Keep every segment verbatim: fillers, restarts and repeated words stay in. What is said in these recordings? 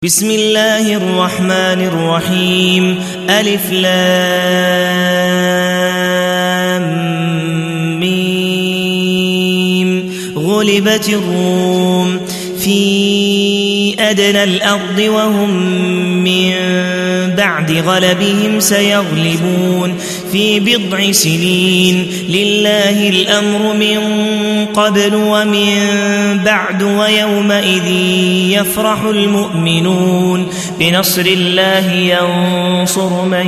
بسم الله الرحمن الرحيم ألف لام ميم غلبت الروم في أدنى الأرض وهم من بعد غلبهم سيغلبون في بضع سنين لله الأمر من قبل ومن بعد ويومئذ يفرح المؤمنون بنصر الله ينصر من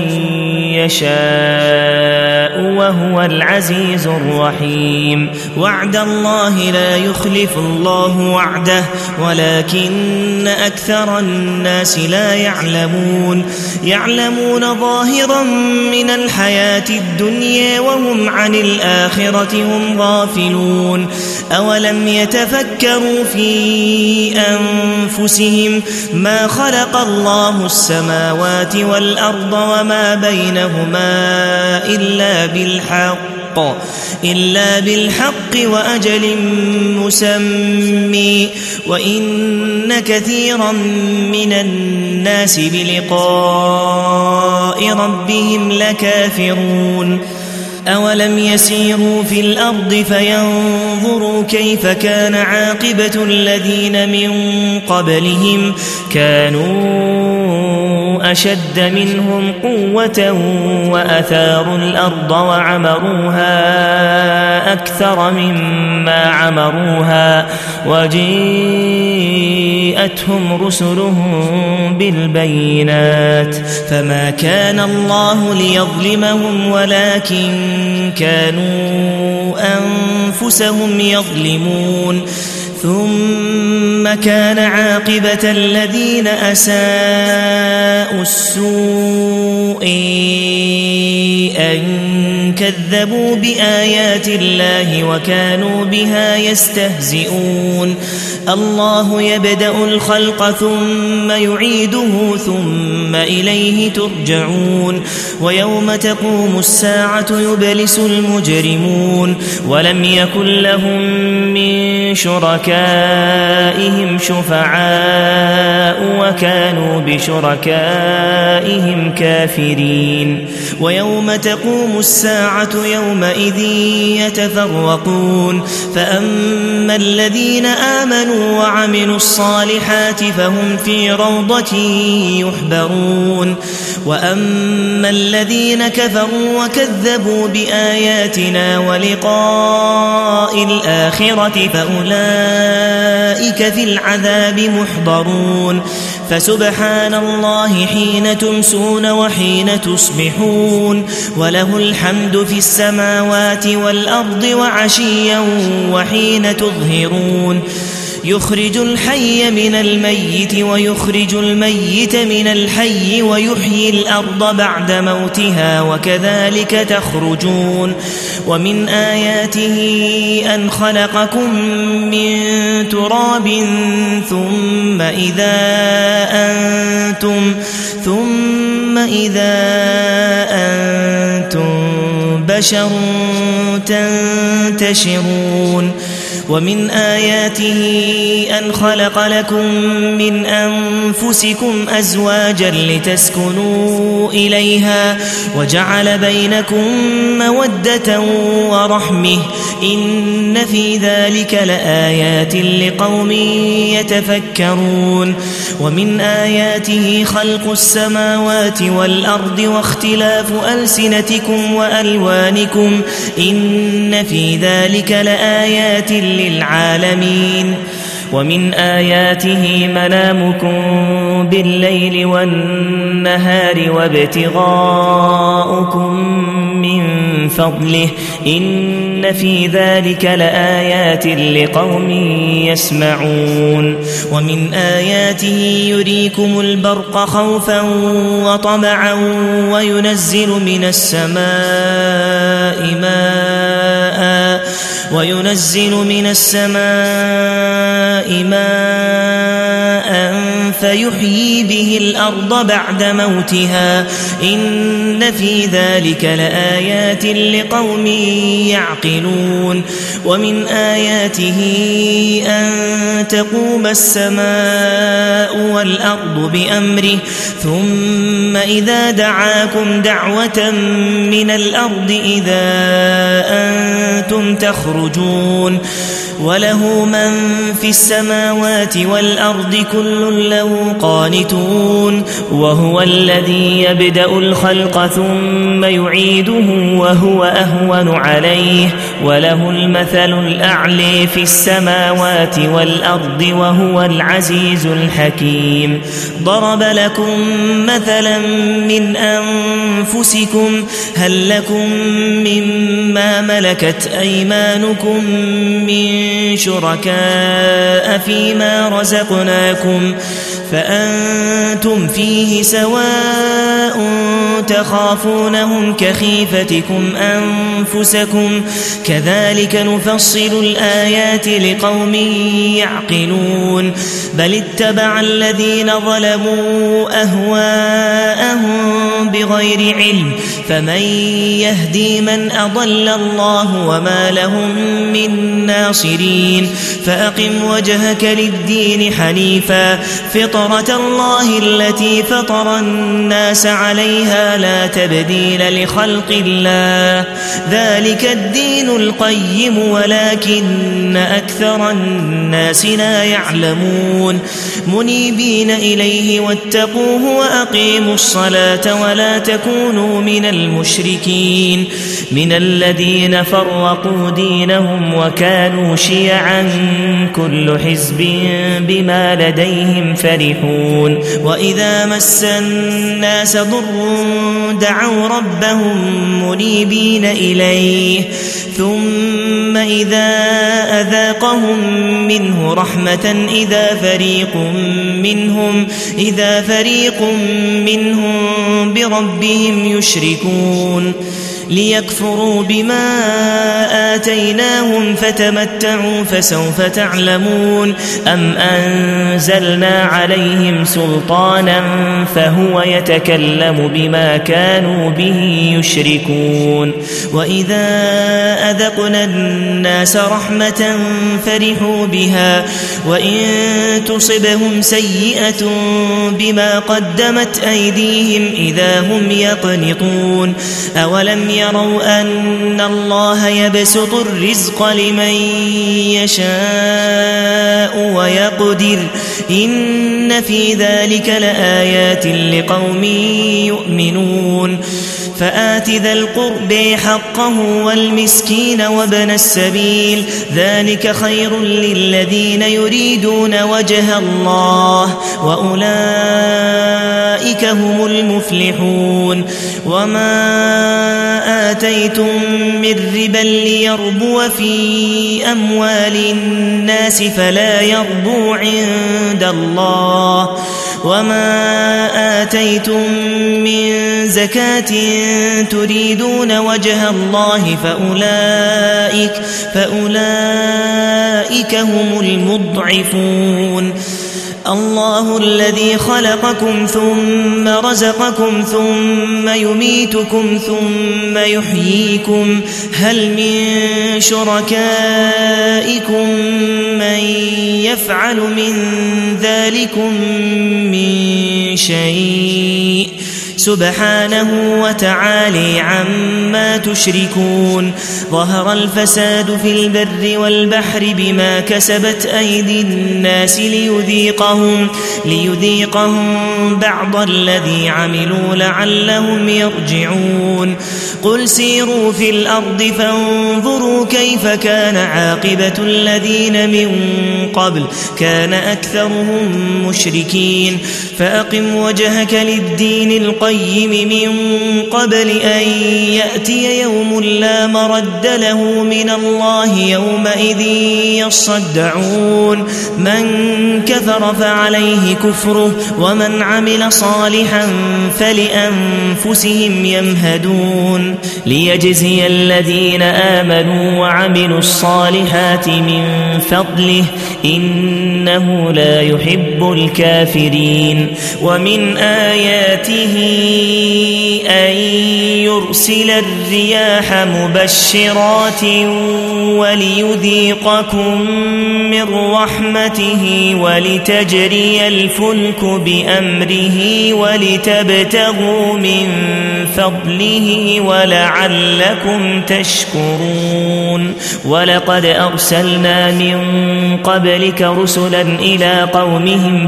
يشاء وهو العزيز الرحيم وعد الله لا يخلف الله وعده ولكن أكثر الناس لا يعلمون يعلمون ظاهرا من الحياة الدنيا وهم عن الآخرة هم غافلون أولم يتفكروا في أنفسهم ما خلق الله السماوات والأرض وما بينهما إلا بالحق إلا بالحق وأجل مسمى وإن كثيرا من الناس بلقاء ربهم لكافرون أولم يسيروا في الأرض فينظروا كيف كان عاقبة الذين من قبلهم كانوا أشد منهم قوة وأثاروا الأرض وعمروها أكثر مما عمروها وجيءتهم رسلهم بالبينات فما كان الله ليظلمهم ولكن كانوا أنفسهم يظلمون ثم كان عاقبة الذين أساءوا السوء أن كذبوا بآيات الله وكانوا بها يستهزئون الله يبدأ الخلق ثم يعيده ثم إليه ترجعون ويوم تقوم الساعة يبلس المجرمون ولم يكن لهم من شركائهم شفعاء وكانوا بشركائهم كافرين ويوم تقوم الساعة يومئذ يتفرقون فأما الذين آمنوا وعملوا الصالحات فهم في روضة يحبرون وأما الذين كفروا وكذبوا بآياتنا ولقاء الآخرة فأولئك في العذاب محضرون فسبحان الله حين تمسون وحين تصبحون وله الحمد في السماوات والأرض وعشيا وحين تظهرون يخرج الحي من الميت ويخرج الميت من الحي ويحيي الأرض بعد موتها وكذلك تخرجون ومن آياته أن خلقكم من تراب ثم إذا أنتم ثم إذا أنتم بشر تنتشرون ومن آياته أن خلق لكم من أنفسكم أزواجا لتسكنوا إليها وجعل بينكم مودة ورحمة إن في ذلك لآيات لقوم يتفكرون ومن آياته خلق السماوات والأرض واختلاف ألسنتكم وألوانكم إن في ذلك لآيات للعالمين ومن آياته منامكم بالليل والنهار وابتغاؤكم من فضله إن في ذلك لآيات لقوم يسمعون ومن آياته يريكم البرق خوفا وطمعا وينزل من السماء ماء وينزل من السماء ماء فيحيي به الأرض بعد موتها إن في ذلك لآيات لقوم يعقلون ومن آياته أن تقوم السماء والأرض بأمره ثم إذا دعاكم دعوة من الأرض إذا أنتم تخرجون وله من في السماوات والأرض كل له قانتون وهو الذي يبدأ الخلق ثم يعيده وهو أهون عليه وله المثل الأعلى في السماوات والأرض وهو العزيز الحكيم ضرب لكم مثلا من أنفسكم هل لكم مما ملكت أيمانكم من شركاء فيما رزقناكم فأنتم فيه سواء تخافونهم كخيفتكم أنفسكم كذلك نفصل الآيات لقوم يعقلون بل اتبع الذين ظلموا أهواءهم بغير علم فمن يهدي من أضل الله وما لهم من ناصرين فأقم وجهك للدين حنيفا فطرة الله التي فطر الناس عليها لا تبديل لخلق الله ذلك الدين القيم ولكن أكثر الناس لا يعلمون منيبين إليه واتقوه وأقيموا الصلاة ولا تكونوا من المشركين من الذين فرقوا دينهم وكانوا شيعا كل حزب بما لديهم فرحون وإذا مس الناس ضر دعوا ربهم منيبين إليه ثم إذا أذاقهم منه رحمة إذا فريق منهم إذا فريق منهم بربهم يشركون ليكفروا بما آتيناهم فتمتعوا فسوف تعلمون أم أنزلنا عليهم سلطانا فهو يتكلم بما كانوا به يشركون وإذا أذقنا الناس رحمة فرحوا بها وإن تصبهم سيئة بما قدمت أيديهم إذا هم يقنطون أولم يروا أن الله يبسط الرزق لمن يشاء ويقدر إن في ذلك لآيات لقوم يؤمنون فآت ذا القرب حقه والمسكين وابن السبيل ذلك خير للذين يريدون وجه الله وأولئك هم المفلحون وما آتيتم من ربا ليربو في أموال الناس فلا يربو عند الله وما آتيتم من زكاة تريدون وجه الله فأولئك, فأولئك هم المضعفون الله الذي خلقكم ثم رزقكم ثم يميتكم ثم يحييكم هل من شركائكم من يفعل من ذلكم من شيء سبحانه وتعالى عما تشركون ظهر الفساد في البر والبحر بما كسبت أيدي الناس ليذيقهم, ليذيقهم بعض الذي عملوا لعلهم يرجعون قل سيروا في الأرض فانظروا كيف كان عاقبة الذين من قبل كان أكثرهم مشركين فأقم وجهك للدين القيم من قبل أن يأتي يوم لا مرد له من الله يومئذ يصدعون من كفر فعليه كفره ومن عمل صالحا فلأنفسهم يمهدون ليجزي الذين آمنوا وعملوا الصالحات من فضله إن إنه لا يحب الكافرين ومن آياته أن يرسل الرياح مبشرات وليذيقكم من رحمته ولتجري الفلك بأمره ولتبتغوا من فضله ولعلكم تشكرون ولقد أرسلنا من قبلك رسلا إلى قومهم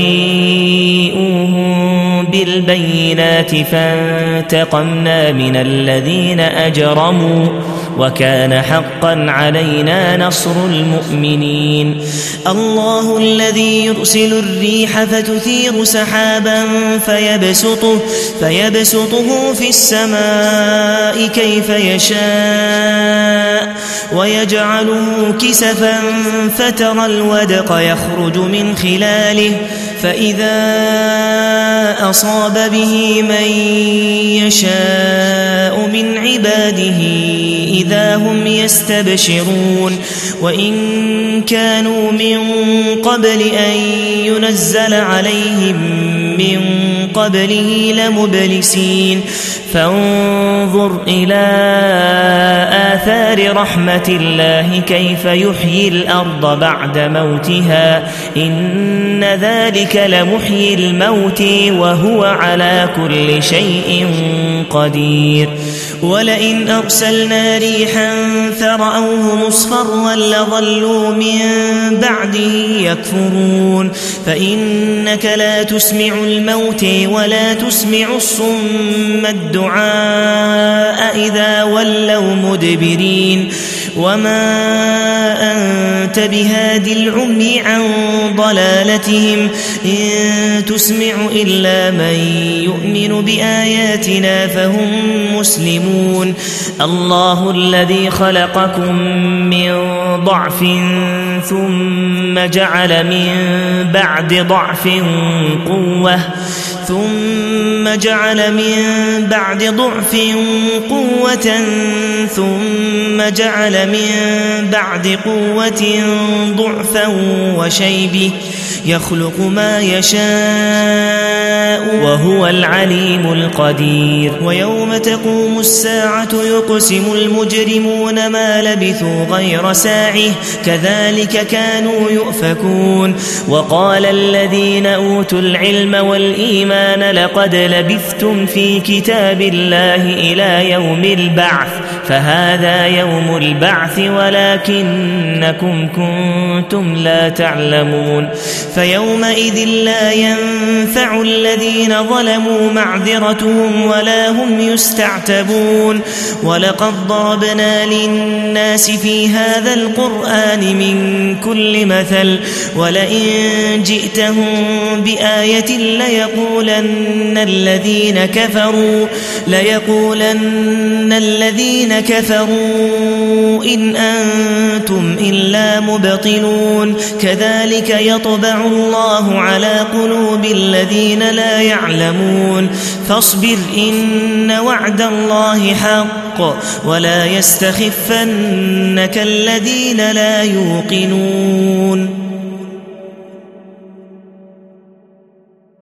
فجيئوهم بالبينات فانتقمنا من الذين أجرموا وكان حقا علينا نصر المؤمنين الله الذي يرسل الريح فتثير سحابا فيبسطه, فيبسطه في السماء كيف يشاء ويجعله كسفا فترى الودق يخرج من خلاله فإذا أصاب به من يشاء من عباده إذا هم يستبشرون وإن كانوا من قبل أن ينزل عليهم من قبله لمبلسين فانظر إلى آثار رحمة الله كيف يحيي الأرض بعد موتها إن ذلك لمحيي الموت وهو على كل شيء قدير ولئن أرسلنا ريحا فرأوه مصفرا لظلوا من بعده يكفرون فإنك لا تسمع الموت ولا تسمع الصم الدعاء إذا ولوا مدبرين وما أنت بهادي العمي عن ضلالتهم إن تسمع إلا من يؤمن بآياتنا فهم مسلمون الله الذي خلقكم من ضعف ثم جعل من بعد ضعف قوة ثم جعل من بعد ضعف قوة ثم جعل من بعد قوة ضعفا وشيبة يخلق ما يشاء وهو العليم القدير ويوم تقوم الساعة يقسم المجرمون ما لبثوا غير ساعة كذلك كانوا يؤفكون وقال الذين أوتوا العلم والإيمان لقد لبثتم في كتاب الله إلى يوم البعث فهذا يوم البعث ولكنكم كنتم لا تعلمون فيومئذ لا ينفع الذين ظلموا معذرتهم ولا هم يستعتبون ولقد ضربنا للناس في هذا القرآن من كل مثل ولئن جئتهم بآية ليقولن الذين كفروا ليقولن الذين كفروا إن أنتم إلا مبطلون كذلك يطبع الله على قلوب الذين لا يعلمون فاصبر إن وعد الله حق ولا يستخفنك الذين لا يوقنون